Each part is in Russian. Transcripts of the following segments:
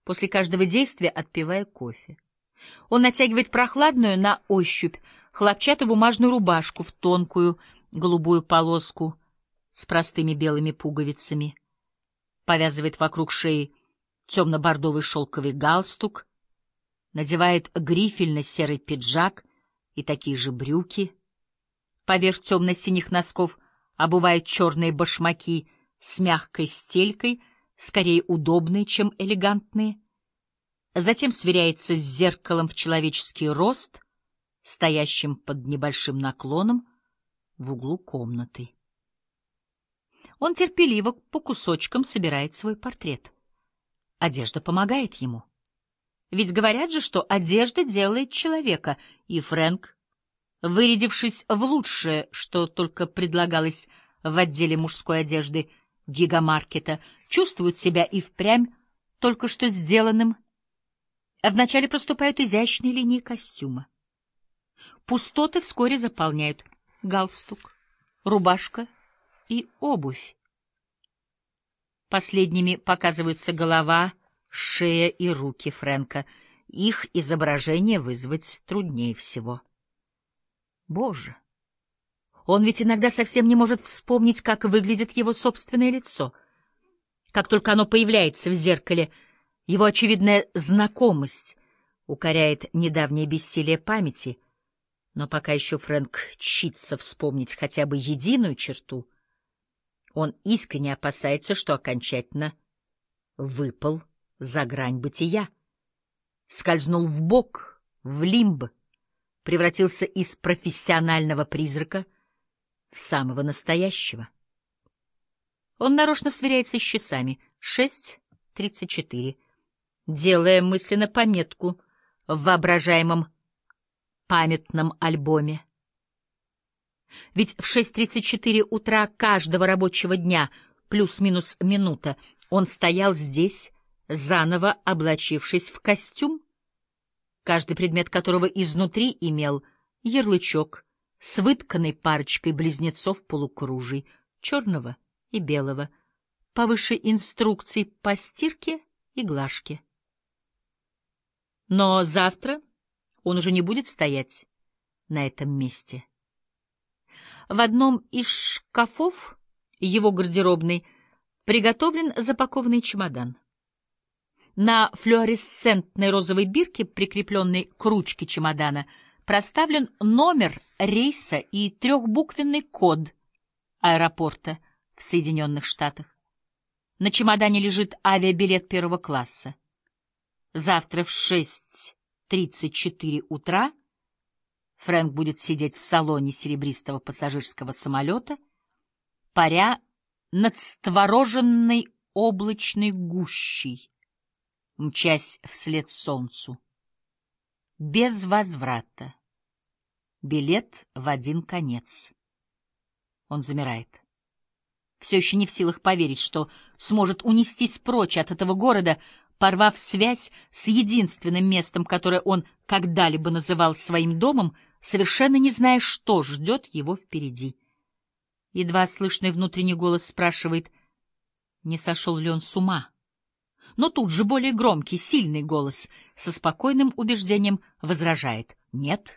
после каждого действия отпивая кофе. Он натягивает прохладную на ощупь хлопчатобумажную рубашку в тонкую голубую полоску с простыми белыми пуговицами, повязывает вокруг шеи темно-бордовый шелковый галстук, надевает грифельно-серый пиджак и такие же брюки, поверх темно-синих носков обувает черные башмаки с мягкой стелькой, скорее удобные, чем элегантные, затем сверяется с зеркалом в человеческий рост, стоящим под небольшим наклоном в углу комнаты. Он терпеливо по кусочкам собирает свой портрет. Одежда помогает ему. Ведь говорят же, что одежда делает человека, и Фрэнк, вырядившись в лучшее, что только предлагалось в отделе мужской одежды гигамаркета, чувствует себя и впрямь только что сделанным. Вначале проступают изящные линии костюма. Пустоты вскоре заполняют галстук, рубашка и обувь. Последними показываются голова, шея и руки Фрэнка. Их изображение вызвать труднее всего. Боже! Он ведь иногда совсем не может вспомнить, как выглядит его собственное лицо. Как только оно появляется в зеркале, его очевидная знакомость укоряет недавнее бессилие памяти, но пока еще Фрэнк чится вспомнить хотя бы единую черту, он искренне опасается, что окончательно выпал за грань бытия, скользнул вбок, в лимб, превратился из профессионального призрака в самого настоящего. Он нарочно сверяется с часами. 6:34, делая мысленно пометку в воображаемом памятном альбоме. Ведь в 6:34 утра каждого рабочего дня, плюс-минус минута, он стоял здесь, заново облачившись в костюм, каждый предмет которого изнутри имел ярлычок с вытканной парочкой близнецов-полукружий, черного и белого, повыше инструкций по стирке и глажке. Но завтра он уже не будет стоять на этом месте. В одном из шкафов его гардеробной приготовлен запакованный чемодан. На флуоресцентной розовой бирке, прикрепленной к ручке чемодана, проставлен номер рейса и трехбуквенный код аэропорта в Соединенных Штатах. На чемодане лежит авиабилет первого класса. Завтра в 6:34 утра Фрэнк будет сидеть в салоне серебристого пассажирского самолета, паря над створоженной облачной гущей, мчась вслед солнцу. Без возврата. Билет в один конец. Он замирает. Все еще не в силах поверить, что сможет унестись прочь от этого города, порвав связь с единственным местом, которое он когда-либо называл своим домом, совершенно не зная, что ждет его впереди. Едва слышный внутренний голос спрашивает, не сошел ли он с ума. Но тут же более громкий, сильный голос со спокойным убеждением возражает: «Нет,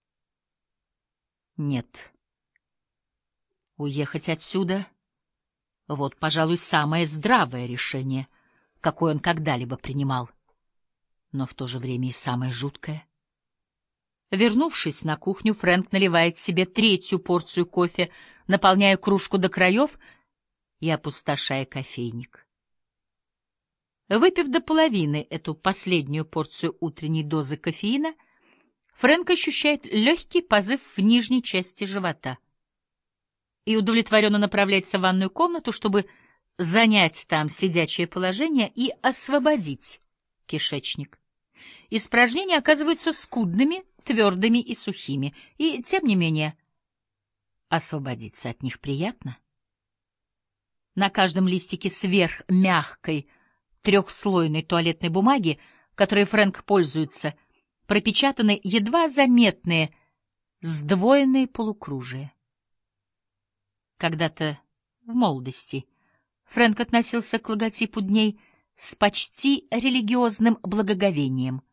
нет. Уехать отсюда — вот, пожалуй, самое здравое решение, какое он когда-либо принимал, но в то же время и самое жуткое». Вернувшись на кухню, Фрэнк наливает себе третью порцию кофе, наполняя кружку до краев и опустошая кофейник. Выпив до половины эту последнюю порцию утренней дозы кофеина, Фрэнк ощущает легкий позыв в нижней части живота и удовлетворенно направляется в ванную комнату, чтобы занять там сидячее положение и освободить кишечник. Испражнения оказываются скудными, твердыми и сухими, и, тем не менее, освободиться от них приятно. На каждом листике сверхмягкой трехслойной туалетной бумаги, которой Фрэнк пользуется, пропечатаны едва заметные сдвоенные полукружия. Когда-то в молодости Фрэнк относился к логотипу дней с почти религиозным благоговением.